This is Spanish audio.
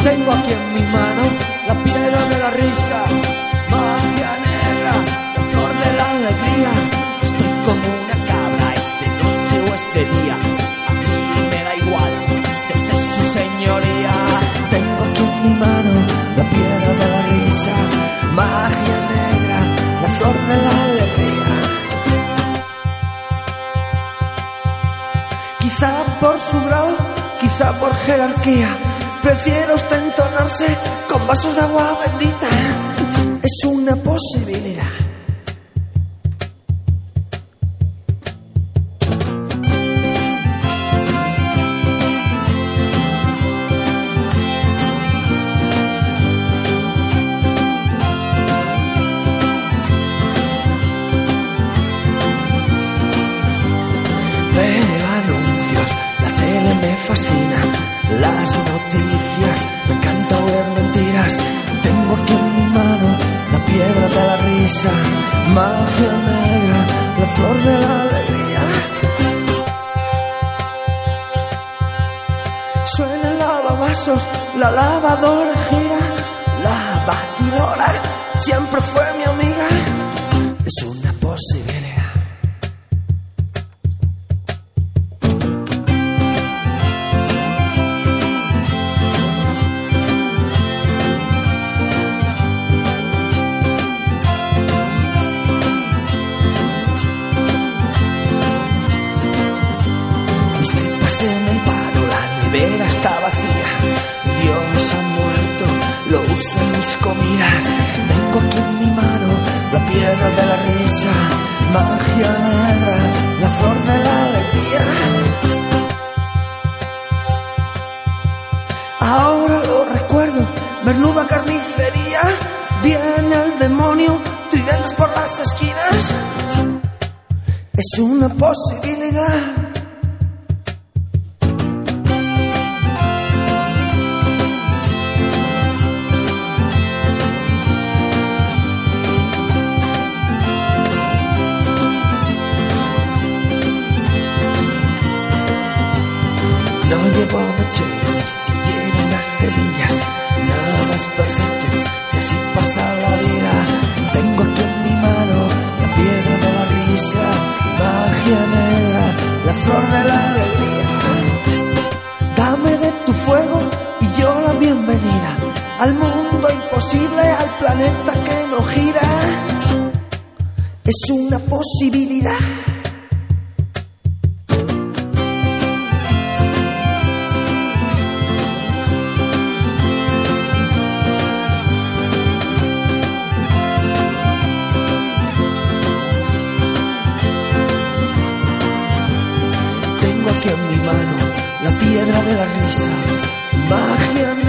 Tengo aquí en mi mano la piedra de la risa, magia negra, la flor de la alegría. Estoy como una cabra, es de noche o es de día, a mí me da igual, ya usted es su señoría. Tengo aquí en mi mano la piedra de la risa, magia negra, la flor de la alegría. Quizá por su grado, quizá por jerarquía, prefiere usted entonarse con vasos de agua bendita. Es una posibilidad. Veo anuncios, la tele me fascina, las noticias, me encanta oír mentiras. Tengo aquí en mi mano la piedra de la risa, magia negra, la flor de la alegría. Suena el lavavasos, la lavadora gira, la batidora siempre fue mi amiga. Es una posibilidad. En el paro, la nevera está vacía, Dios ha muerto, lo uso en mis comidas. Tengo aquí en mi mano la piedra de la risa, magia negra, la flor de la alegría. Ahora lo recuerdo, menuda carnicería, viene el demonio, tridentes por las esquinas. Es una posibilidad. No llevo mecheros, ni siquiera unas cerillas, nada es perfecto y así pasa la vida. Tengo aquí en mi mano la piedra de la risa, magia negra, la flor de la alegría. Dame de tu fuego y yo la bienvenida al mundo imposible, al planeta que no gira. Es una posibilidad. Tengo aquí en mi mano la piedra de la risa, magia